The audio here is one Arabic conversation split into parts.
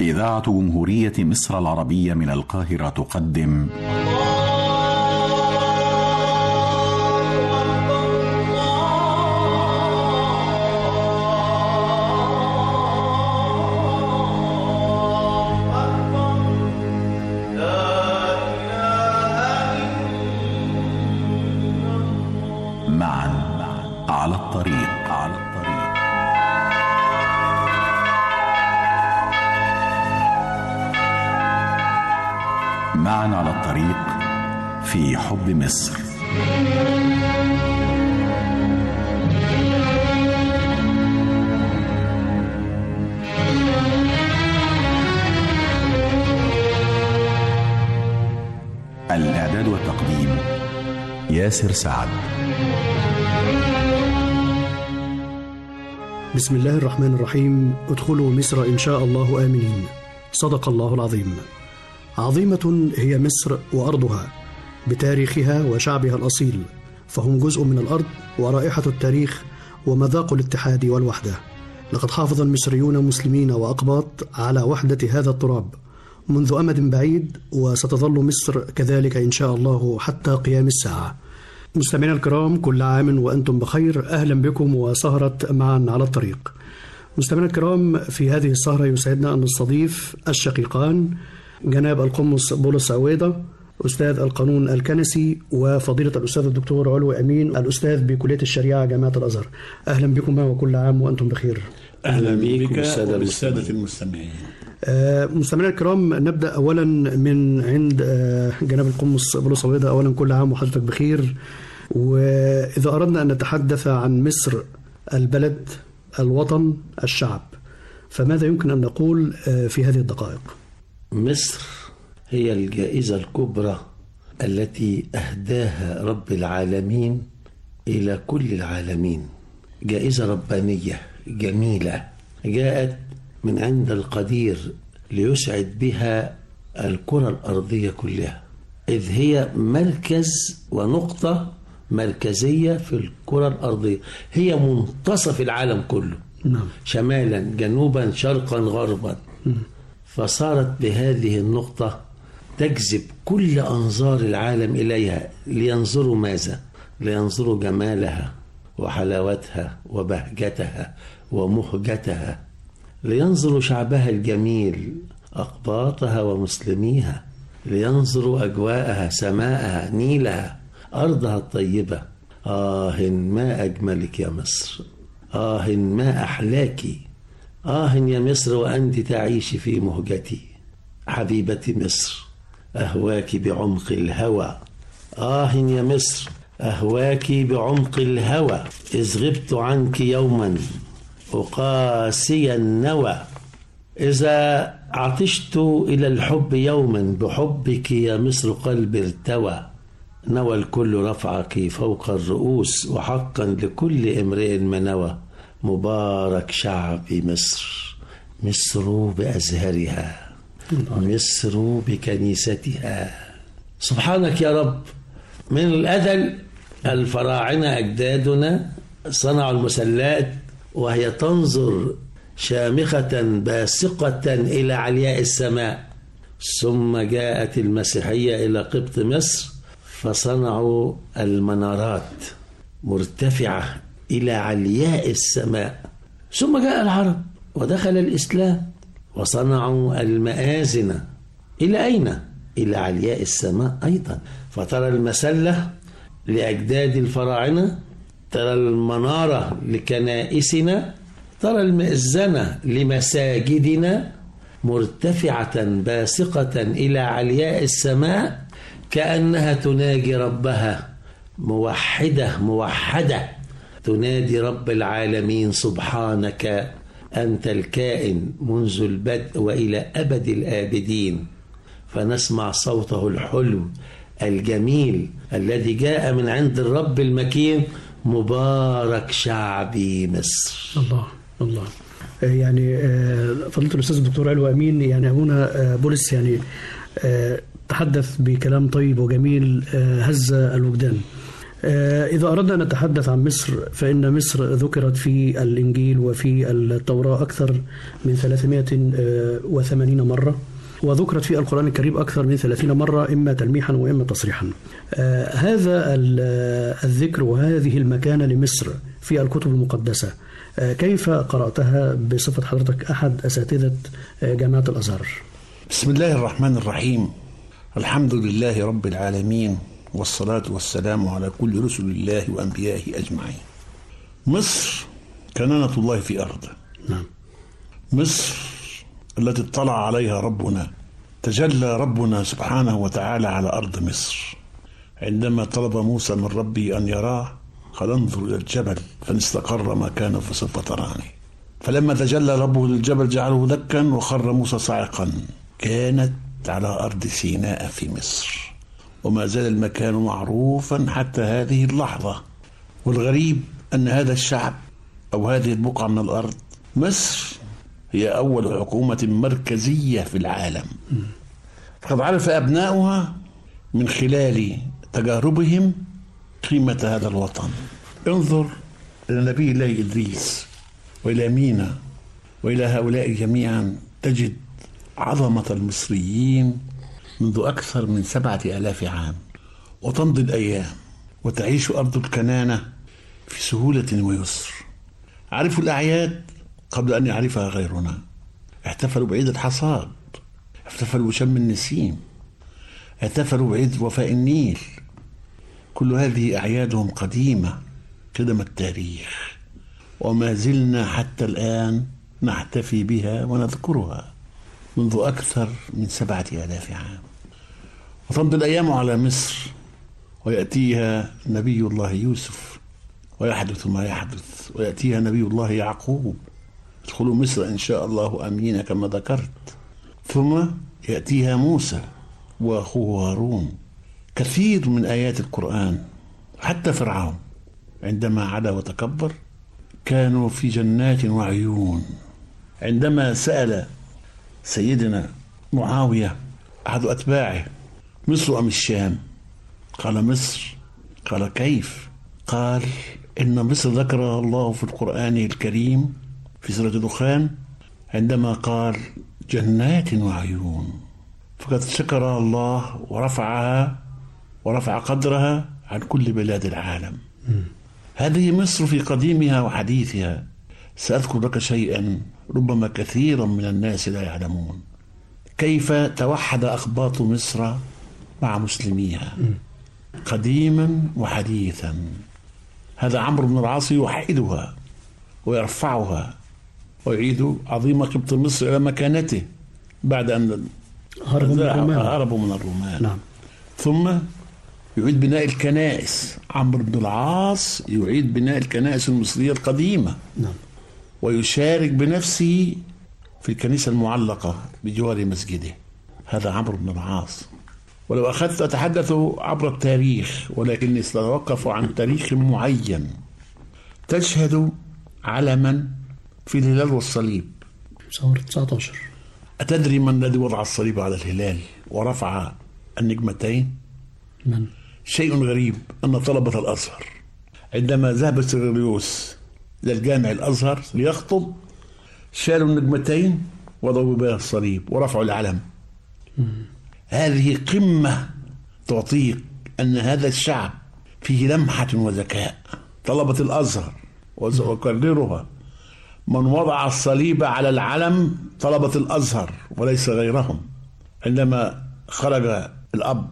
إذاعة جمهورية مصر العربية من القاهرة تقدم معا على الطريق. معا على الطريق في حب مصر. الإعداد والتقديم ياسر سعد. بسم الله الرحمن الرحيم. ادخلوا مصر إن شاء الله آمنين. صدق الله العظيم. عظيمة هي مصر وأرضها بتاريخها وشعبها الأصيل، فهم جزء من الأرض ورائحة التاريخ ومذاق الاتحاد والوحدة. لقد حافظ المصريون مسلمين وأقباط على وحدة هذا التراب منذ أمد بعيد، وستظل مصر كذلك إن شاء الله حتى قيام الساعة. مستمعينا الكرام، كل عام وأنتم بخير. أهلا بكم وسهرة معا على الطريق. مستمعينا الكرام، في هذه السهرة يسعدنا أن نستضيف الشقيقان جناب القمص بولس عويضة أستاذ القانون الكنسي، وفضيلة الأستاذ الدكتور علوي أمين الأستاذ بكلية الشريعة جامعة الأزهر. أهلا بكم وكل عام وأنتم بخير. أهلا بك وبالسادة المستمعين. مستمعينا الكرام، نبدأ أولا من عند جناب القمص بولس عويضة. أولا كل عام وحضرتك بخير. وإذا أردنا أن نتحدث عن مصر البلد الوطن الشعب، فماذا يمكن أن نقول في هذه الدقائق؟ مصر هي الجائزة الكبرى التي أهداها رب العالمين إلى كل العالمين. جائزة ربانية جميلة جاءت من عند القدير ليسعد بها الكرة الأرضية كلها، إذ هي مركز ونقطة مركزية في الكرة الأرضية، هي منتصف العالم كله. نعم. شمالا جنوبا شرقا غربا. فصارت بهذه النقطة تجذب كل أنظار العالم إليها لينظروا ماذا؟ لينظروا جمالها وحلاوتها وبهجتها ومهجتها، لينظروا شعبها الجميل أقباطها ومسلميها، لينظروا أجواءها سماءها نيلها أرضها الطيبة. ما أجملك يا مصر، ما أحلاك، يا مصر وأنت تعيش في مهجتي. حبيبتي مصر أهواك بعمق الهوى، يا مصر أهواك بعمق الهوى، إذ غبت عنك يوما أقاسي النوى. إذا عطشت إلى الحب يوما بحبك يا مصر قلبي ارتوى. نوى الكل رفعك فوق الرؤوس، وحقا لكل امرئ ما نوى. مبارك شعب مصر، مصر بأزهرها، مصر بكنيستها. سبحانك يا رب. من الأزل الفراعنة أجدادنا صنعوا المسلات وهي تنظر شامخة باسقة إلى علياء السماء، ثم جاءت المسيحية إلى قبط مصر فصنعوا المنارات مرتفعة إلى علياء السماء، ثم جاء العرب ودخل الإسلام وصنعوا المآذن إلى أين؟ إلى علياء السماء أيضا. فترى المسلة لأجداد الفراعنة، ترى المنارة لكنائسنا، ترى المئذنة لمساجدنا مرتفعة باسقة إلى علياء السماء، كأنها تناجي ربها موحدة تنادي رب العالمين سبحانك أنت الكائن منذ البدء وإلى أبد الآبدين. فنسمع صوته الحلو الجميل الذي جاء من عند الرب المكين. مبارك شعبي مصر. الله. يعني فضيلة الأستاذ الدكتور علوي أمين، يعني أبونا بولس تحدث بكلام طيب وجميل هز الوجدان. إذا أردنا أن نتحدث عن مصر فإن مصر ذكرت في الإنجيل وفي التوراة أكثر من 380 مرة، وذكرت في القرآن الكريم أكثر من 30 مرة، إما تلميحا وإما تصريحا. هذا الذكر وهذه المكانة لمصر في الكتب المقدسة كيف قرأتها بصفة حضرتك أحد أساتذة جامعة الأزهر؟ بسم الله الرحمن الرحيم. الحمد لله رب العالمين، والصلاة والسلام على كل رسل الله وأنبيائه أجمعين. مصر كنانة الله في أرضه. نعم. مصر التي اطلع عليها ربنا، تجلى ربنا سبحانه وتعالى على أرض مصر عندما طلب موسى من ربه أن يراه، قال انظر إلى الجبل فإن استقر مكانه فسوف تراني. فلما تجلى ربه للجبل جعله دكا وخر موسى صاعقا. كانت على أرض سيناء في مصر، وما زال المكان معروفا حتى هذه اللحظة. والغريب أن هذا الشعب أو هذه البقعة من الأرض، مصر هي أول حكومة مركزية في العالم، فقد عرف أبناؤها من خلال تجاربهم قيمة هذا الوطن. انظر إلى نبي الله إدريس وإلى مينا وإلى هؤلاء جميعا، تجد عظمة المصريين منذ أكثر من 7000 عام، وتمضي الأيام وتعيش أرض الكنانة في سهولة ويسر. عرفوا الأعياد قبل أن يعرفها غيرنا، احتفلوا بعيد الحصاد، احتفلوا بشم النسيم، احتفلوا بعيد وفاء النيل. كل هذه أعيادهم قديمة قدم التاريخ، وما زلنا حتى الآن نحتفي بها ونذكرها منذ أكثر من 7000 عام. وتمضي الأيام على مصر ويأتيها نبي الله يوسف ويحدث ما يحدث، ويأتيها نبي الله يعقوب، ادخلوا مصر إن شاء الله آمنين كما ذكرت. ثم يأتيها موسى وأخوه هارون. كثير من آيات القرآن، حتى فرعون عندما علا وتكبر كانوا في جنات وعيون. عندما سأل سيدنا معاوية أحد أتباعه مصر أم الشام؟ قال مصر. قال كيف؟ قال إن مصر ذكرها الله في القرآن الكريم في سورة الدخان عندما قال جنات وعيون، فقد شكرها الله ورفعها ورفع قدرها عن كل بلاد العالم. هذه مصر في قديمها وحديثها. سأذكر لك شيئا ربما كثيرا من الناس لا يعلمون، كيف توحد أقباط مصر مع مسلميها قديما وحديثا. هذا عمرو بن العاص يوحدها ويرفعها ويعيد عظيم قبط مصر إلى مكانته بعد أن هربوا من الرومان. نعم. ثم يعيد بناء الكنائس. عمرو بن العاص يعيد بناء الكنائس المصرية القديمة. نعم. ويشارك بنفسه في الكنيسة المعلقة بجوار مسجده. هذا عمرو بن العاص. ولو أخذت أتحدث عبر التاريخ، ولكني سأتوقف عن تاريخ معين. تشهد علما في الهلال والصليب، ثورة 19. أتدري من الذي وضع الصليب على الهلال ورفع النجمتين؟ من؟ شيء غريب أن طلبة الأزهر عندما ذهب سيرليوس إلى الجامع الأزهر ليخطب شالوا النجمتين وضعوا بها الصليب ورفعوا العلم. هذه قمة تعطيك أن هذا الشعب فيه لمحة وذكاء. طلبة الأزهر وأكررها، من وضع الصليب على العلم طلبة الأزهر وليس غيرهم. عندما خرج الأب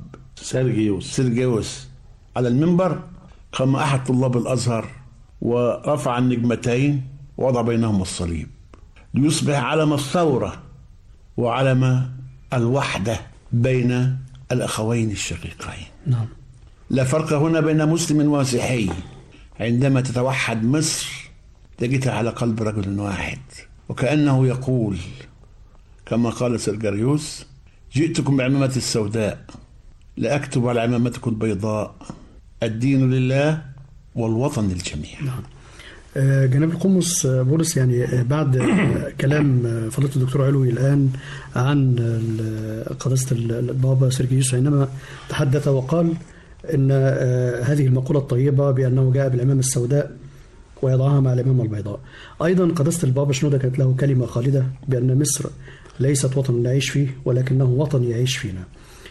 سيرجيوس على المنبر قام أحد طلاب الأزهر ورفع النجمتين ووضع بينهم الصليب ليصبح علم الثورة وعلم الوحدة بين الأخوين الشقيقين. نعم. لا فرق هنا بين مسلم ومسيحي. عندما تتوحد مصر تجدها على قلب رجل واحد، وكأنه يقول كما قال سيرجيوس: جئتكم بعمامة السوداء لأكتب على عمامتكم البيضاء، الدين لله والوطن للجميع. نعم. جناب القمص بولس، يعني بعد كلام فضيلة الدكتور علوي الآن عن قداسة البابا سيرجيوس عندما تحدث وقال إن هذه المقولة الطيبة بأنه جاء بالعمامة السوداء ويضعها مع العمامة البيضاء. أيضا قداسة البابا شنودة كانت له كلمة خالدة بأن مصر ليست وطن نعيش فيه ولكنه وطن يعيش فينا.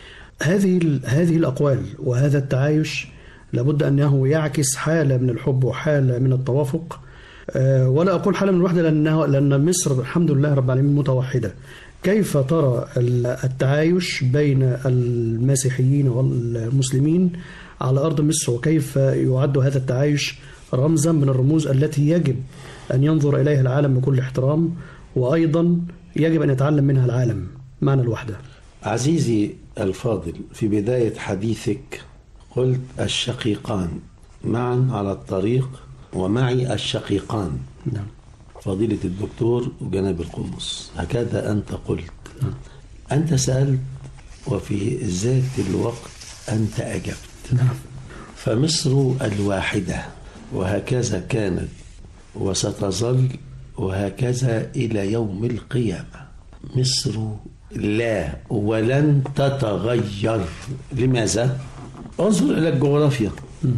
هذه الأقوال وهذا التعايش لابد أنه يعكس حالة من الحب وحالة من التوافق، ولا أقول حالة من الوحدة لأن مصر الحمد لله رب العالمين متوحدة. كيف ترى التعايش بين المسيحيين والمسلمين على أرض مصر، وكيف يعد هذا التعايش رمزا من الرموز التي يجب أن ينظر إليها العالم بكل احترام، وأيضا يجب أن يتعلم منها العالم معنى الوحدة؟ عزيزي الفاضل، في بداية حديثك قلت الشقيقان معا على الطريق ومعي الشقيقان. نعم. فضيلة الدكتور وجناب القمص، هكذا أنت قلت. أنت سألت وفي ذات الوقت أنت أجبت. نعم. فمصر الواحدة، وهكذا كانت وستظل وهكذا إلى يوم القيامة. مصر لا ولن تتغير. لماذا؟ انظر إلى الجغرافيا،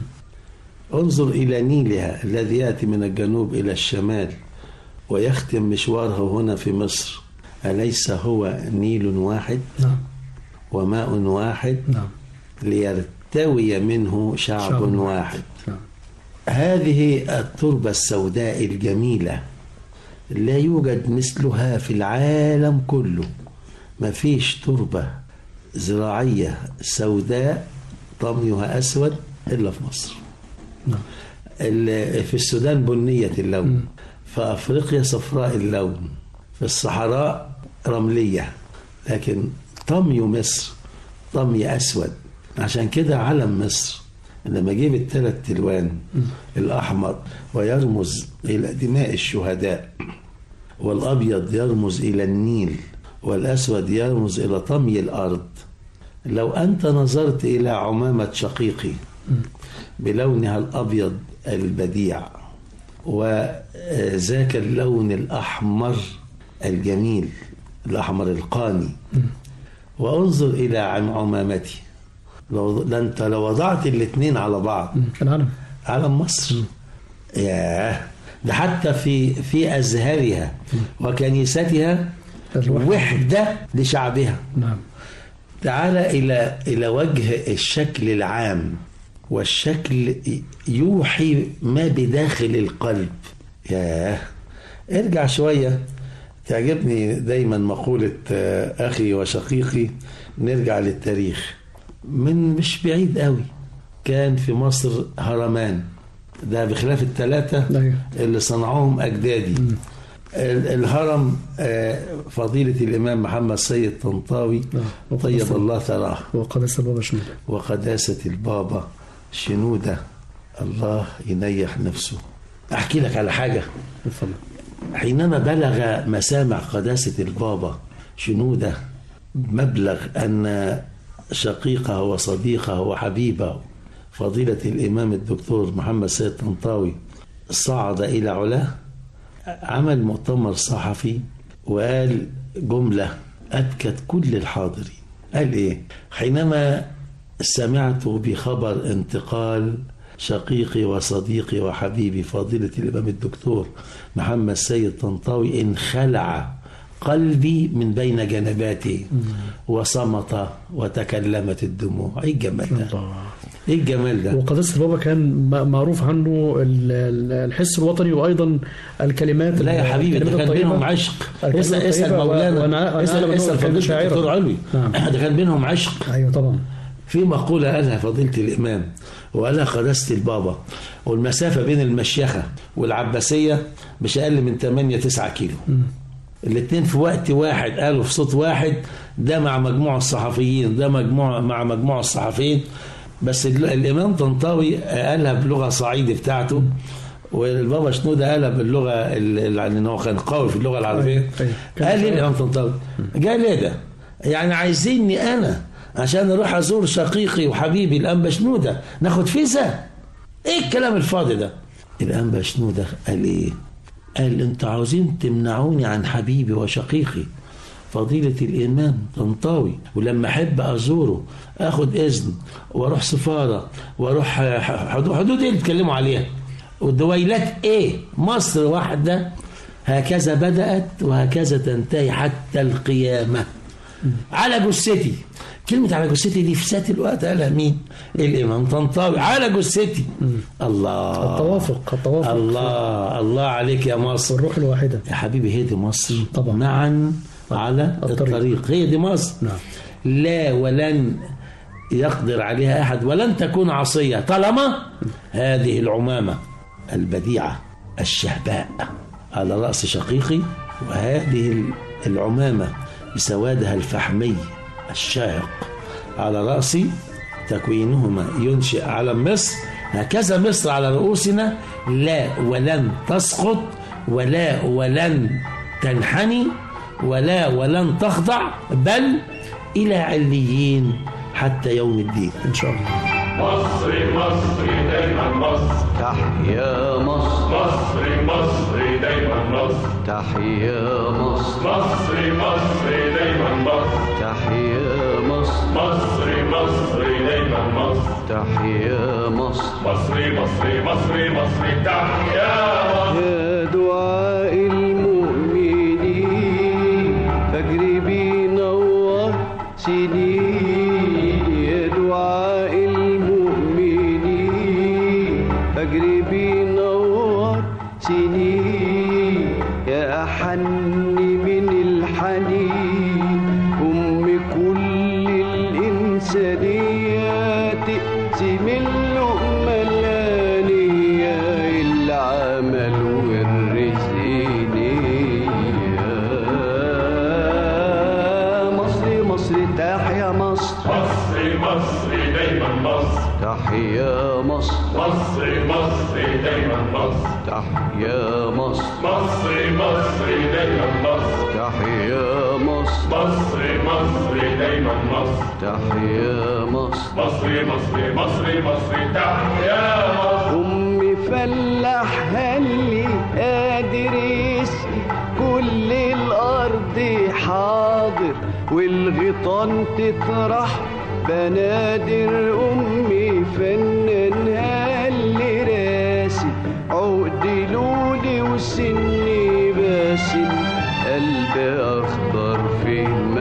انظر إلى نيلها الذي يأتي من الجنوب إلى الشمال ويختم مشواره هنا في مصر. أليس هو نيل واحد؟ نعم. وماء واحد؟ نعم. ليرتوي منه شعب واحد. نعم. هذه التربة السوداء الجميلة لا يوجد مثلها في العالم كله. ما فيش تربة زراعية سوداء طميها أسود إلا في مصر. نعم. في السودان بنية اللون، في أفريقيا صفراء اللون، في الصحراء رملية، لكن طمي مصر طمي أسود. عشان كده علم مصر لما جيب الثلاث ألوان، الأحمر ويرمز إلى دماء الشهداء، والأبيض يرمز إلى النيل، والأسود يرمز إلى طمي الأرض. لو أنت نظرت إلى عمامة شقيقي بلونها الأبيض البديع وذاك اللون الأحمر الجميل، الأحمر القاني، وانظر إلى عمامتي، أنت لو وضعت الاثنين على بعض علم مصر. ياه، ده حتى في أزهارها وكنيستها وحدة لشعبها. نعم. تعال إلى وجه الشكل العام، والشكل يوحي ما بداخل القلب. ياه، ارجع شوية. تعجبني دايما مقولة أخي وشقيقي، نرجع للتاريخ. من مش بعيد قوي كان في مصر هرمان، ده بخلاف الثلاثة اللي صنعوهم أجدادي. الهرم فضيلة الإمام محمد سيد طنطاوي طيب الله ثراه، وقداسة البابا شنودة الله ينيح نفسه. أحكي لك على حاجة. حينما بلغ مسامع قداسة البابا شنودة مبلغ أن شقيقه وصديقه وحبيبه فضيلة الإمام الدكتور محمد سيد طنطاوي صعد إلى علاه، عمل مؤتمر صحفي وقال جملة أبكت كل الحاضرين. قال إيه؟ حينما سمعت بخبر انتقال شقيقي وصديقي وحبيبي فضيلة الإمام الدكتور محمد سيد طنطاوي انخلع قلبي من بين جنباتي وصمت وتكلمت الدموع. ايه الجمال ده؟ ايه الجمال ده؟ وقداسة البابا كان معروف عنه الحس الوطني وايضا الكلمات. لا يا حبيبي، ده كان بينهم عشق. اسال مولانا، اسال فضيلة الدكتور علوي. ده كان بينهم عشق. ايوه طبعا. في مقولة قالها فضيلة الإمام وقالها قداسة البابا، والمسافة بين المشيخة والعباسية مش أقل من 8-9 كيلو. الاثنين في وقت واحد قالوا في صوت واحد، ده مع مجموعة الصحفيين، ده مع مجموعة الصحفيين، بس الإمام طنطاوي قالها بلغة صعيدي بتاعته، والبابا شنودة قالها باللغة اللي هو كان قوي في اللغة العربية. قال لي الإمام طنطاوي قال لي ده يعني عايزيني أنا عشان أروح أزور شقيقي وحبيبي الأنبا شنودة ناخد فيزا؟ إيه الكلام الفاضي ده؟ الأنبا شنودة قال إيه؟ قال انتوا عاوزين تمنعوني عن حبيبي وشقيقي فضيلة الإمام طنطاوي، ولما أحب أزوره أخد إذن وأروح سفارة وأروح حدود اللي بيتكلموا عليها ودويلات إيه، مصر واحدة هكذا بدأت وهكذا تنتهي حتى القيامة. على جثتي، كلمة على جثتي دي في ذات الوقت قالها مين؟ الإمام طنطاوي. على جثتي. الله، التوافق الله عليك يا مصر، الروح الواحدة يا حبيبي. هي دي مصر طبعا، معا على الطريق. هي دي مصر. نعم. لا ولن يقدر عليها أحد ولن تكون عصية طالما هذه العمامة البديعة الشهباء على رأس شقيقي، وهذه العمامة بسوادها الفحمي الشاهق على رأسي، تكوينهما ينشئ علم مصر. هكذا مصر على رؤوسنا، لا ولن تسقط، ولا ولن تنحني، ولا ولن تخضع، بل إلى عليين حتى يوم الدين إن شاء الله. مصر دايما مصر، تحيا مصر. مصر دايما مصر، تحيا مصر. مصر دايما مصر، تحيا مصر. مصر دايما مصر، تحيا مصر. مصر تحيا مصر. يا دعاء المؤمنين فجر بينور سنين، يا دعاء المؤمنين فجر بينور سنين، يا أحن من الحنين أم كل الإنسانية، تقسم اللقمة الآنية العمل والرزق نية. مصر تحيا مصر. مصر دايما مصر، تحيا مصر. مصر دايما مصر، تحيا مصر. مصر دايما مصر، تحيا مصر. مصر دايما مصر، تحيا مصر. مصر تحيا مصر. أمي فلاح هلي قادر يسقي كل الأرض حاضر، والغيطان تطرح بنادر. أمي فنان هلي راسي عقد لولي وسني باسم، قلبي أخضر في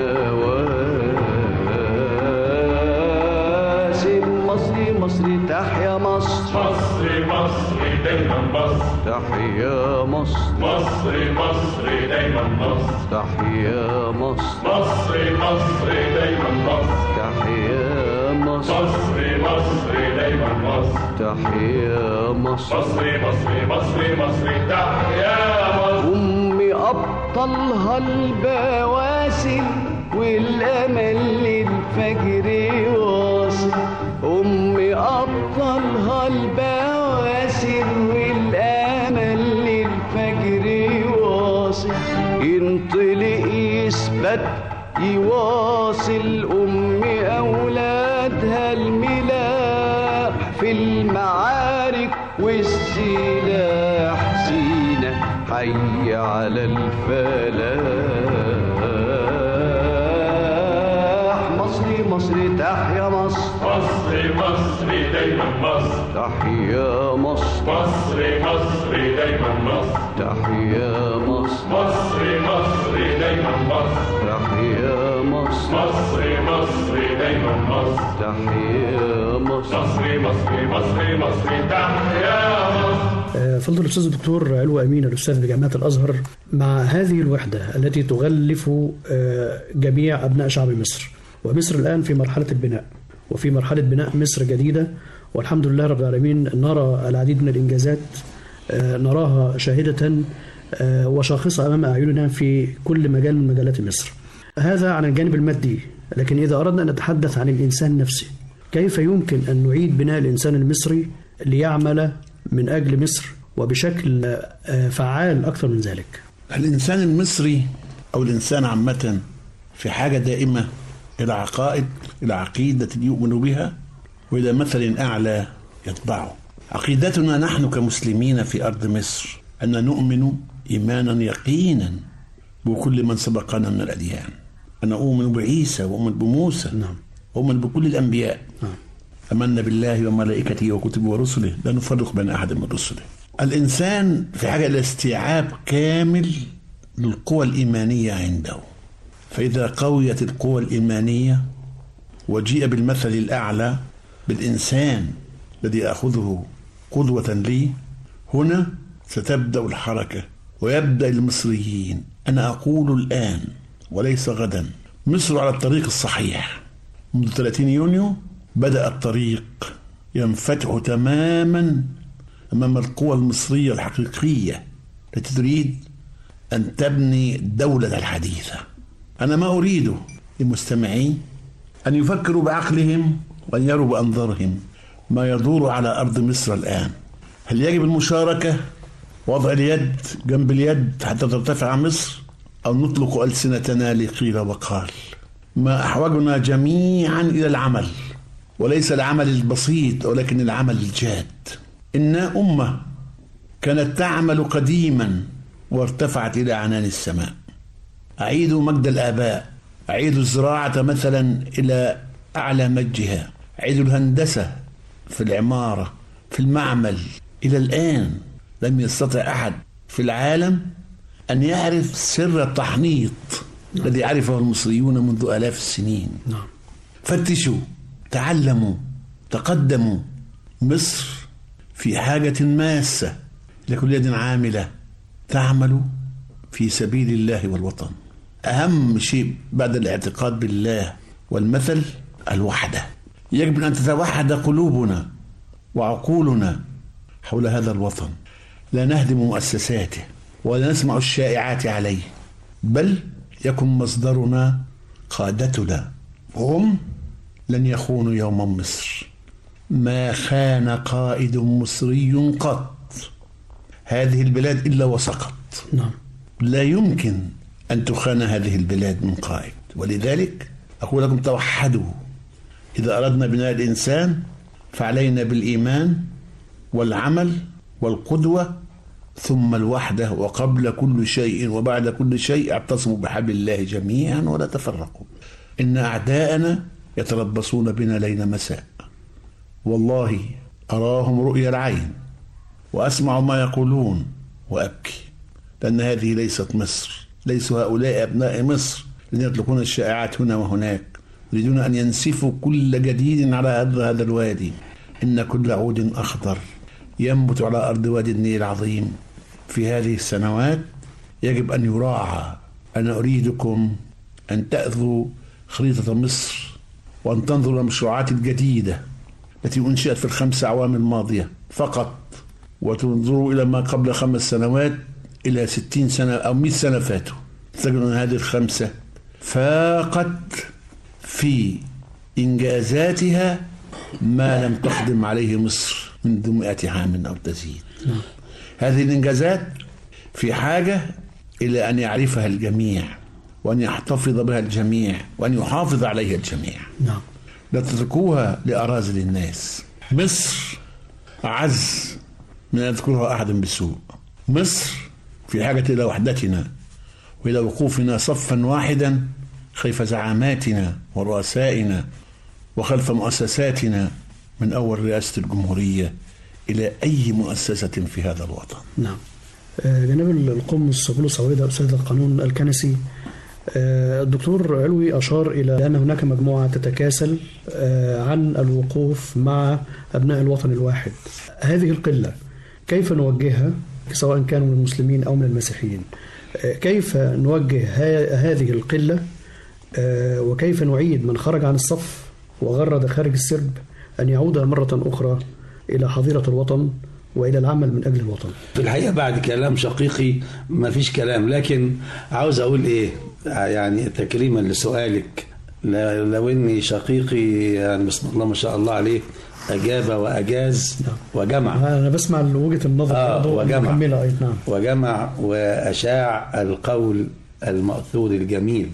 المواسم. مصر تحيا مصر. مصر دايما مصر، تحيا مصر. مصر دايما مصر، تحيا مصر. مصر دايما مصر، تحيا مصر. مصر دايما مصر، تحيا مصر. مصر تحيا مصر. أمي أبطلها البواسل والأمل للفجر واصل، أمي أبطلها البواسل والأمل للفجر واصل، ينطلق يثبت يواصل. أمي أولادها الملاح في المعارك والسلاح، سينا حي على الفلاح. مصر تحيا مصر. مصر دايما مصر، تحيا مصر. مصر دايما مصر، تحيا مصر. مصر دايما مصر، تحيا مصر. مصر دايما مصر، تحيا مصر. مصر تحيا مصر. فضل الأستاذ الدكتور علو أمين الأستاذ بجامعة الأزهر، مع هذه الوحدة التي تغلف جميع أبناء شعب مصر، ومصر الآن في مرحلة البناء وفي مرحلة بناء مصر جديدة، والحمد لله رب العالمين نرى العديد من الإنجازات نراها شاهدة وشاخصة أمام أعيننا في كل مجال من مجالات مصر. هذا عن الجانب المادي، لكن إذا أردنا أن نتحدث عن الإنسان نفسه، كيف يمكن أن نعيد بناء الإنسان المصري ليعمل من أجل مصر وبشكل فعال أكثر من ذلك؟ الإنسان المصري أو الإنسان عامة في حاجة دائمة إلى عقائد، إلى عقيدة يؤمن بها، وإلى مثل أعلى يتبعه. عقيدتنا نحن كمسلمين في أرض مصر أن نؤمن إيمانا يقينا وكل من سبقنا من الأديان. أنا أؤمن بعيسى وأؤمن بموسى، وأؤمن بكل الأنبياء. آمنا بالله وملائكته وكتبه ورسله لا نفرق بين أحد من رسله. الإنسان في حاجة إلى استيعاب كامل للقوى الإيمانية عنده، فإذا قويت القوى الإيمانية وجيء بالمثل الأعلى بالإنسان الذي أخذه قدوة لي، هنا ستبدأ الحركة ويبدأ المصريين. أنا أقول الآن وليس غدا، مصر على الطريق الصحيح. منذ 30 يونيو بدأ الطريق ينفتح تماما أمام القوى المصرية الحقيقية التي تريد أن تبني الدولة الحديثة. أنا ما أريد للمستمعين أن يفكروا بعقلهم وأن يروا بأنظارهم ما يدور على أرض مصر الآن. هل يجب المشاركة، وضع اليد جنب اليد حتى ترتفع مصر، أو نطلق ألسنتنا لقيل وقال؟ ما أحوجنا جميعا إلى العمل، وليس العمل البسيط ولكن العمل الجاد. إن أمة كانت تعمل قديما وارتفعت إلى عنان السماء. أعيدوا مجد الآباء، أعيدوا الزراعة مثلا إلى أعلى مجدها، أعيدوا الهندسة في العمارة في المعمل. إلى الآن لم يستطع أحد في العالم أن يعرف سر التحنيط الذي عرفه المصريون منذ آلاف السنين. فتشوا، تعلموا، تقدموا. مصر في حاجة ماسة لكل يد عاملة تعمل في سبيل الله والوطن. أهم شيء بعد الاعتقاد بالله والمثل الوحدة. يجب أن تتوحد قلوبنا وعقولنا حول هذا الوطن، لا نهدم مؤسساته ولا نسمع الشائعات عليه، بل يكن مصدرنا قادتنا، هم لن يخونوا يوما مصر. ما خان قائد مصري قط هذه البلاد إلا وسقط. لا يمكن أن تخان هذه البلاد من قائد. ولذلك أقول لكم توحدوا. إذا أردنا بناء الإنسان فعلينا بالإيمان والعمل والقدوة ثم الوحدة، وقبل كل شيء وبعد كل شيء اعتصموا بحبل الله جميعا ولا تفرقوا. إن أعداءنا يتربصون بنا ليل مساء، والله أراهم رؤيا العين وأسمع ما يقولون وأبكي، لأن هذه ليست مصر. ليسوا هؤلاء أبناء مصر الذين يطلقون الشائعات هنا وهناك، يريدون أن ينسفوا كل جديد على هذا الوادي. إن كل عود أخضر ينبت على أرض وادي النيل العظيم في هذه السنوات يجب أن يراعى. أنا أريدكم أن تأخذوا خريطة مصر وأن تنظروا المشروعات الجديدة التي أنشئت في ال5 أعوام الماضية فقط، وتنظروا إلى ما قبل 5 سنوات إلى 60 سنة أو 100 سنة فاتوا، تجدون أن هذه ال5 فاقت في إنجازاتها ما لم تقدم عليه مصر منذ 100 عام أو تزيد. هذه الإنجازات في حاجة إلى أن يعرفها الجميع وأن يحتفظ بها الجميع وأن يحافظ عليها الجميع. لا تتركوها لأراذل الناس. مصر أعز من أن يذكرها أحد بسوء. مصر في حاجة إلى وحدتنا وإلى وقوفنا صفا واحدا خلف زعاماتنا ورؤسائنا وخلف مؤسساتنا من أول رئاسة الجمهورية إلى أي مؤسسة في هذا الوطن. جناب القمص بولس عويدة أستاذ القانون الكنسي، الدكتور علوي أشار إلى أن هناك مجموعة تتكاسل عن الوقوف مع أبناء الوطن الواحد. هذه القلة كيف نوجهها سواء كانوا من المسلمين أو من المسيحيين؟ كيف نوجه هذه القلة وكيف نعيد من خرج عن الصف وغرد خارج السرب أن يعود مرة أخرى إلى حظيرة الوطن وإلى العمل من أجل الوطن؟ في الحقيقة بعد كلام شقيقي ما فيش كلام، لكن عاوز أقول إيه يعني تكريما لسؤالك. لو إني شقيقي يعني بسم الله ما شاء الله عليه أجاب وأجاز وجمع. أنا بسمع وجهة النظر وجمع نعم. وجمع وأشاع القول المأثور الجميل.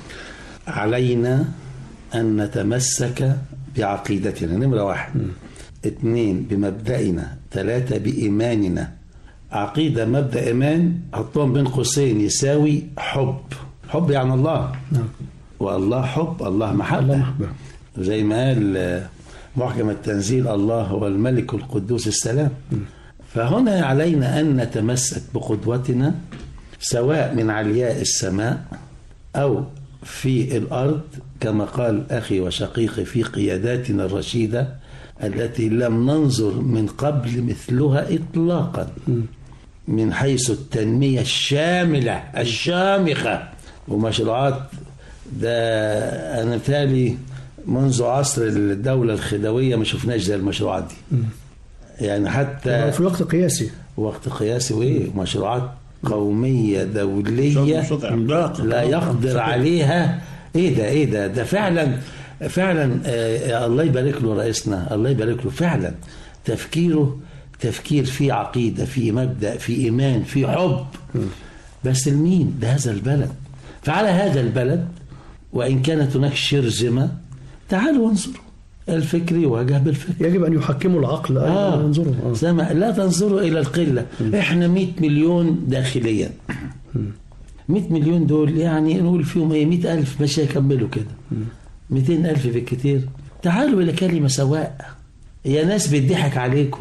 علينا أن نتمسك بعقيدتنا، نمرة 1، 2 بمبدأنا، 3 بإيماننا، عقيدة مبدأ إيمان حطهم بين قوسين يساوي حب. حب يعني الله، والله حب، الله محبة. زي ما قال محكم التنزيل الله هو الملك القدوس السلام. فهنا علينا أن نتمسك بقدوتنا سواء من علياء السماء أو في الأرض، كما قال أخي وشقيقي في قياداتنا الرشيدة التي لم ننظر من قبل مثلها إطلاقا، من حيث التنمية الشاملة الشامخة ومشروعات. ده أنا بتالي منذ عصر الدولة الخديوية ما شفناش زي المشروعات دي. يعني حتى في وقت قياسي، وقت قياسي وإيه، مشروعات قومية دولية لا يقدر عليها. إيه ده فعلا الله يبارك له رئيسنا، الله يبارك له. فعلا تفكيره تفكير في عقيدة، في مبدأ، في إيمان، في حب. بس المين ده هذا البلد. فعلى هذا البلد وإن كانت هناك شرذمة تعالوا انظروا، الفكر يواجه بالفكر. يجب أن يحكموا العقل. لا تنظروا إلى القلة. إحنا 100 مليون داخليا. 100 مليون دول يعني نقول فيهم 100,000 مش هيكملوا كده، 200,000 بالكتير. تعالوا إلى كلمة سواء. يا ناس بيضحك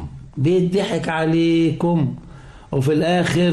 عليكم وفي الآخر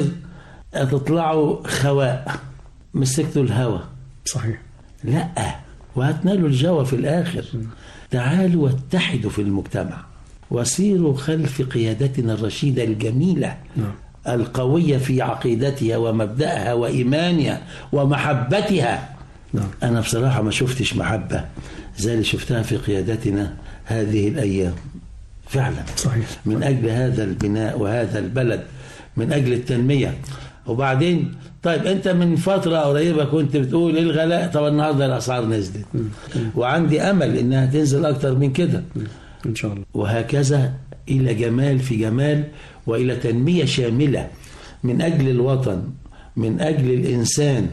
تطلعوا خواء، مسكتوا الهوى. صحيح. لا، وهتنالوا الجوى في الآخر. تعالوا واتحدوا في المجتمع وسيروا خلف قيادتنا الرشيدة الجميلة القوية في عقيدتها ومبدأها وإيمانها ومحبتها. أنا بصراحة ما شفتش محبة زي اللي شفتها في قيادتنا هذه الأيام فعلا. صحيح. من أجل هذا البناء وهذا البلد، من أجل التنمية. وبعدين طيب أنت من فترة قريبة كنت بتقول إيه الغلاء، طب النهاردة الأسعار نزلت وعندي أمل إنها تنزل أكتر من كده إن شاء الله. وهكذا إلى جمال في جمال، وإلى تنمية شاملة من أجل الوطن، من أجل الإنسان،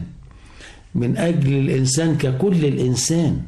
من أجل الإنسان ككل الإنسان.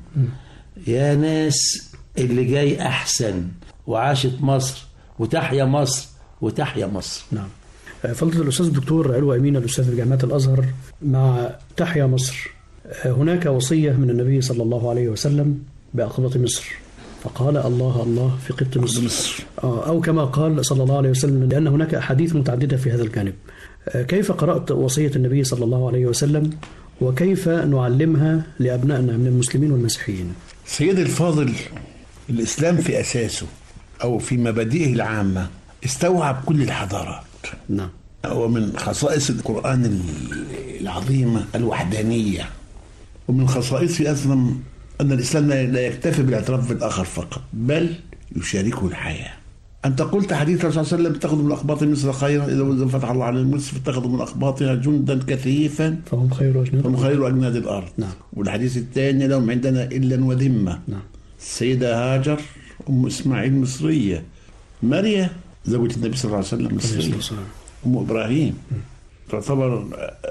يا ناس اللي جاي أحسن، وعاشت مصر، وتحيا مصر، وتحيا مصر. نعم. فضيلة الأستاذ الدكتور علوة أمين، الأستاذ في جامعة الأزهر، مع تحيا مصر هناك وصية من النبي صلى الله عليه وسلم بأقباط مصر، فقال الله الله في قبط مصر. أو كما قال صلى الله عليه وسلم، لأن هناك أحاديث متعددة في هذا الجانب. كيف قرأت وصية النبي صلى الله عليه وسلم، وكيف نعلمها لأبنائنا من المسلمين والمسيحيين؟ سيدي الفاضل، الإسلام في أساسه أو في مبادئه العامة استوعب كل الحضارات. نعم. ومن خصائص القرآن العظيمة الوحدانية، ومن خصائصه أيضا أن الإسلام لا يكتفي بالاعتراف بالآخر فقط، بل يشاركه الحياة. أنت قلت حديث الرسول صلى الله عليه وسلم: اتخذوا من أقباط مصر خيرا، إذا فتح الله على مصر فاتخذوا من أقباطها جندا كثيفا فهم خير أجناد الأرض. نعم. والحديث الثاني: لهم عندنا إلا وذمة. نعم. السيدة هاجر أم إسماعيل مصرية، مريم زوجة النبي صلى الله عليه وسلم مصرية، أم إبراهيم. تعتبر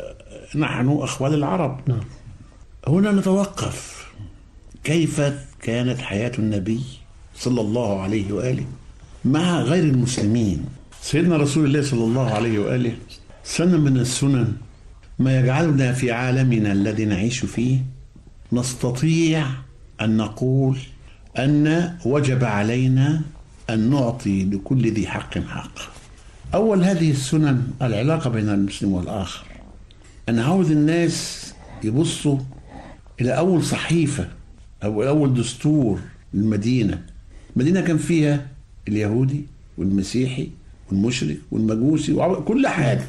نحن أخوال العرب. نعم. هنا نتوقف كيف كانت حياة النبي صلى الله عليه وآله مع غير المسلمين. سيدنا رسول الله صلى الله عليه وآله سنة من السنن ما يجعلنا في عالمنا الذي نعيش فيه نستطيع أن نقول أن وجب علينا أن نعطي لكل ذي حق حق. أول هذه السنن العلاقة بين المسلم والآخر. أنا عاوز الناس يبصوا إلى أول صحيفة أو أول دستور المدينة. المدينة كان فيها اليهودي والمسيحي والمشرك والمجوسي وكل حاجة.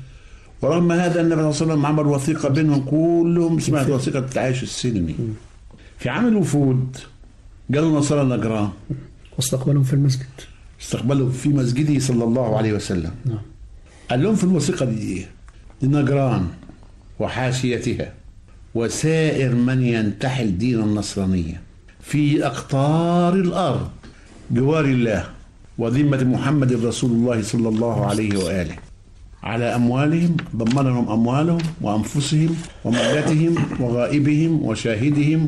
ورغم هذا النبي صلى الله عليه وسلم عمل وثيقة بينهم كلهم اسمها وثيقة التعايش السلمي. في عام الوفود جاءوا نصارى نجران واستقبلهم في المسجد، استقبلوا في مسجده صلى الله عليه وسلم. قال لهم في الوثيقة دي: لنجران وحاشيتها وسائر من ينتحل دين النصرانية في أقطار الأرض جوار الله وذمة محمد رسول الله صلى الله عليه وآله، على أموالهم ضمن لهم أموالهم وأنفسهم ومالاتهم وغائبهم وشاهدهم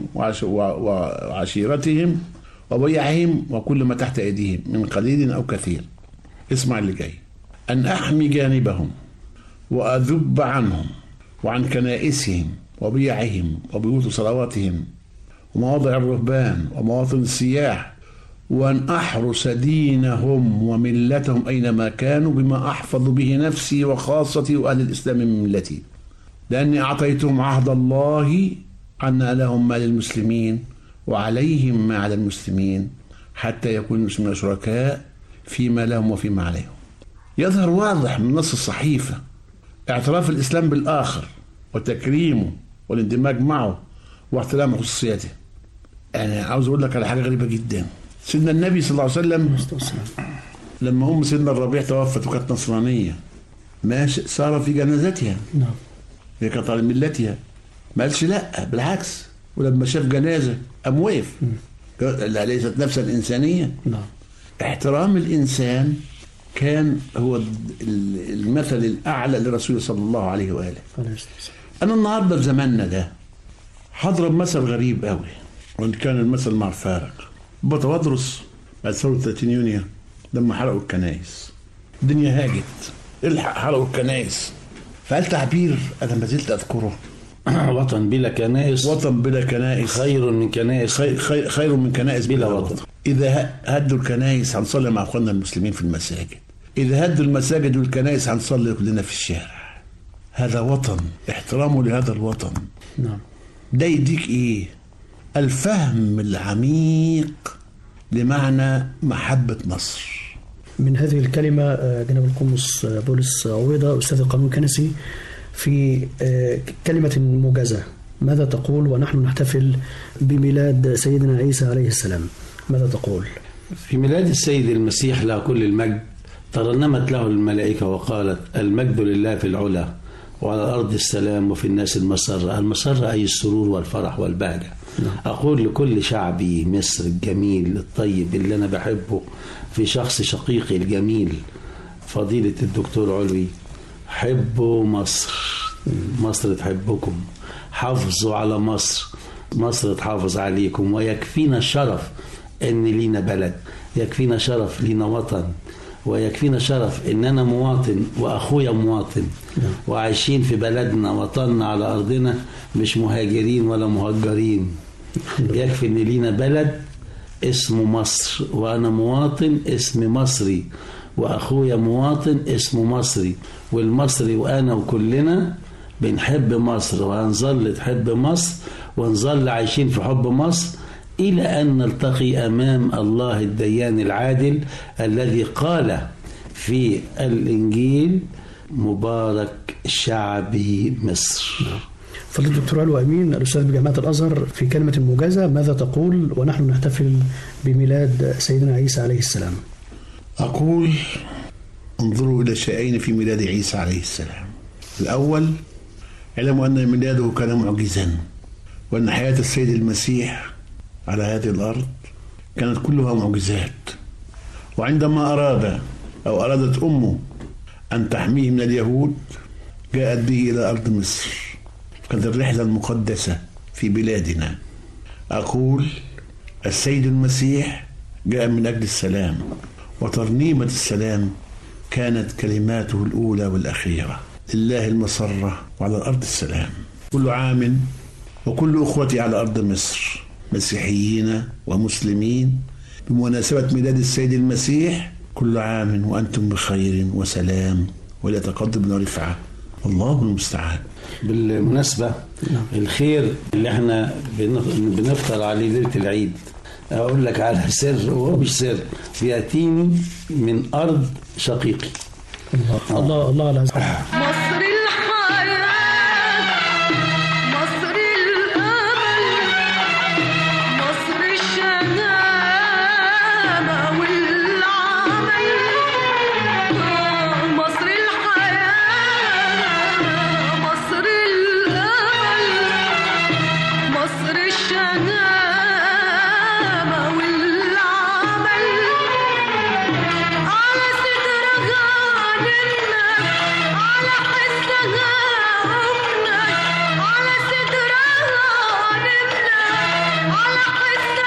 وعشيرتهم وبيعهم وكل ما تحت أيديهم من قليل أو كثير. اسمع اللي جاي: أن أحمي جانبهم وأذب عنهم وعن كنائسهم وبيعهم وبيوت صلواتهم ومواضع الرهبان ومواطن السياح، وأن أحرس دينهم وملتهم أينما كانوا بما أحفظ به نفسي وخاصتي وأهل الإسلام من ملتي، لأني أعطيتهم عهد الله أن لهم ما للمسلمين وعليهم ما على المسلمين حتى يكون المسلمون شركاء فيما لهم وفيما عليهم. يظهر واضح من نص الصحيفة اعتراف الإسلام بالآخر وتكريمه والاندماج معه واحترام خصوصيته. يعني عاوز أقول لك على حاجة غريبة جدا. سيدنا النبي صلى الله عليه وسلم لما سيدنا الربيع توفت وكانت نصرانية ماشي سار في جنازتها، هي كانت على ملتها، ما قالش لا، بالعكس، ولما شاف جنازة قام وقف، ليست نفسا إنسانية. احترام الإنسان كان هو المثل الأعلى لرسول صلى الله عليه وآله. أنا النهاردة في زماننا ده هضرب مثل غريب قوي، وإن كان المثل مع الفارق. بطوادرس بعد ثورة 30 يونيو لما حرقوا الكنائس، الدنيا هاجت، الحق حرقوا الكنائس، فقال تعبير أنا ما زلت أذكره: وطن بلا كنائس، وطن بلا كنائس خير من كنائس، خير من كنائس بلا وطن. إذا هدوا الكنائس هنصلي مع أخواننا المسلمين في المساجد، إذا هدوا المساجد والكنائس هنصلي كلنا في الشارع. هذا وطن، احترامه لهذا الوطن. ده يديك إيه؟ الفهم العميق لمعنى محبة مصر. من هذه الكلمة جناب القمص بولس عويضة أستاذ القانون الكنسي، في كلمة موجزة ماذا تقول ونحن نحتفل بميلاد سيدنا عيسى عليه السلام؟ ماذا تقول؟ في ميلاد السيد المسيح له كل المجد ترنمت له الملائكة وقالت: المجد لله في العلا وعلى الأرض السلام وفي الناس المسرة. المسرة أي السرور والفرح والبهجة. أقول لكل شعبي مصر الجميل الطيب اللي أنا بحبه في شخص شقيقي الجميل فضيلة الدكتور علوي: حبوا مصر، مصر تحبكم، حافظوا على مصر، مصر تحافظ عليكم. ويكفينا الشرف ان لينا بلد، يكفينا شرف لينا وطن، ويكفينا شرف ان انا مواطن واخويا مواطن وعايشين في بلدنا وطننا على ارضنا، مش مهاجرين ولا مهجرين. يكفي ان لينا بلد اسمه مصر، وانا مواطن اسم مصري، واخويا مواطن اسمه مصري، والمصري وانا وكلنا بنحب مصر، وهنظل تحب مصر، ونظل عايشين في حب مصر إلى أن نلتقي أمام الله الديان العادل الذي قال في الإنجيل: مبارك شعبي مصر. فضيلة الدكتور علو أمين الأستاذ بجامعة الأزهر، في كلمة موجزة ماذا تقول ونحن نحتفل بميلاد سيدنا عيسى عليه السلام؟ أقول: انظروا إلى شيئين في ميلاد عيسى عليه السلام. الأول، اعلموا أن ميلاده كان معجزا، وأن حياة السيد المسيح على هذه الأرض كانت كلها معجزات. وعندما أرادت أمه أن تحميه من اليهود جاءت به إلى أرض مصر، كانت الرحلة المقدسة في بلادنا. أقول: السيد المسيح جاء من أجل السلام، وترنيمة السلام كانت كلماته الأولى والأخيرة: لله المسرة وعلى الأرض السلام. كل عام وكل أخوتي على أرض مصر مسيحيين ومسلمين بمناسبة ميلاد السيد المسيح، كل عام وأنتم بخير وسلام ولا تقدم ورفعة، الله المستعان. بالمناسبة الخير اللي احنا بنفطر عليه ليلة العيد، أقول لك على سر، وهو مش سر، بيأتيني من أرض شقيقي. الله الله العظيم. مصر الحياة، مصر الأمل، مصر الشهامة والعمل، مصر الحياة، مصر الأمل، مصر الشهامة والعمل، على صدرها نمنا، على حسها أمنا، على صدرها نمنا، على حسها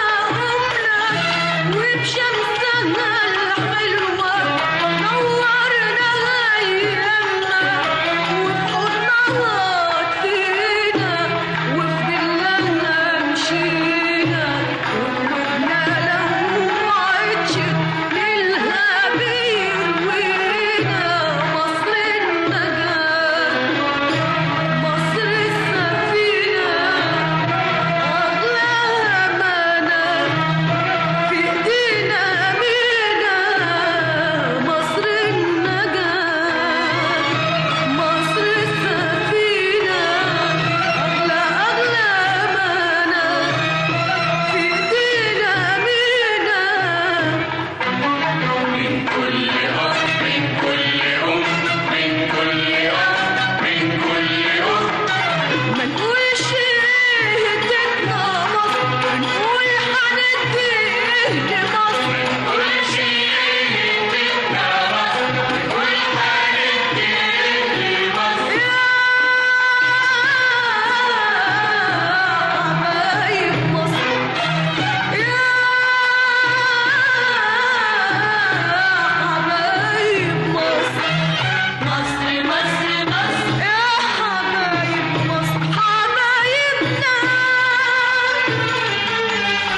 أمنا، وبشمسها الحلوة نورت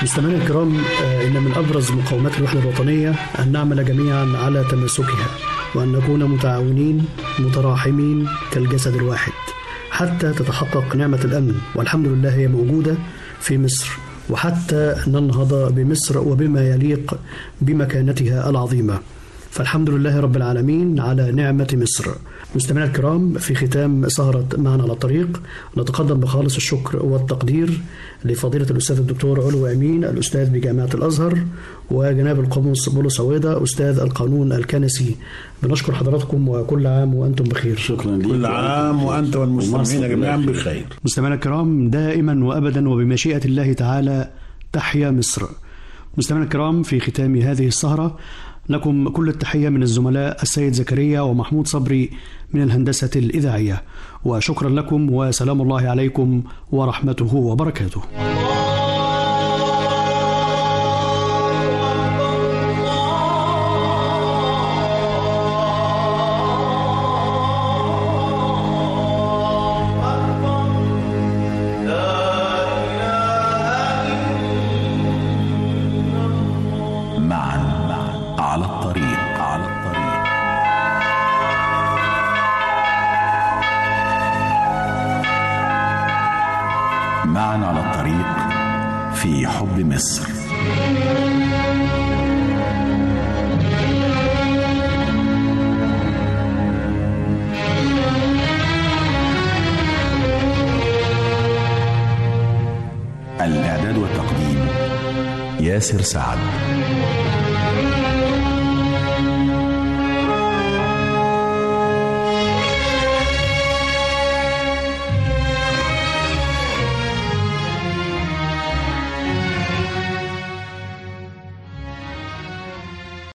مستمعينا الكرام، إن من أبرز مقومات الوحدة الوطنية أن نعمل جميعا على تماسكها، وأن نكون متعاونين متراحمين كالجسد الواحد حتى تتحقق نعمة الأمن، والحمد لله هي موجودة في مصر، وحتى ننهض بمصر وبما يليق بمكانتها العظيمة. فالحمد لله رب العالمين على نعمة مصر. مستمعينا الكرام، في ختام سهرة معنا على الطريق نتقدم بخالص الشكر والتقدير لفضيلة الأستاذ الدكتور علو أمين، الأستاذ بجامعة الأزهر، وجناب القمص بولس عويضة، أستاذ القانون الكنسي. بنشكر حضراتكم وكل عام وأنتم بخير. شكرا لك. كل عام وأنت والمستمعين جميعا بخير. مستمعينا الكرام، دائما وأبدا وبمشيئة الله تعالى تحيا مصر. مستمعينا الكرام، في ختام هذه السهرة لكم كل التحية من الزملاء السيد زكريا ومحمود صبري من الهندسة الإذاعية، وشكرا لكم وسلام الله عليكم ورحمته وبركاته. معا على الطريق في حب مصر. الإعداد والتقديم ياسر سعد.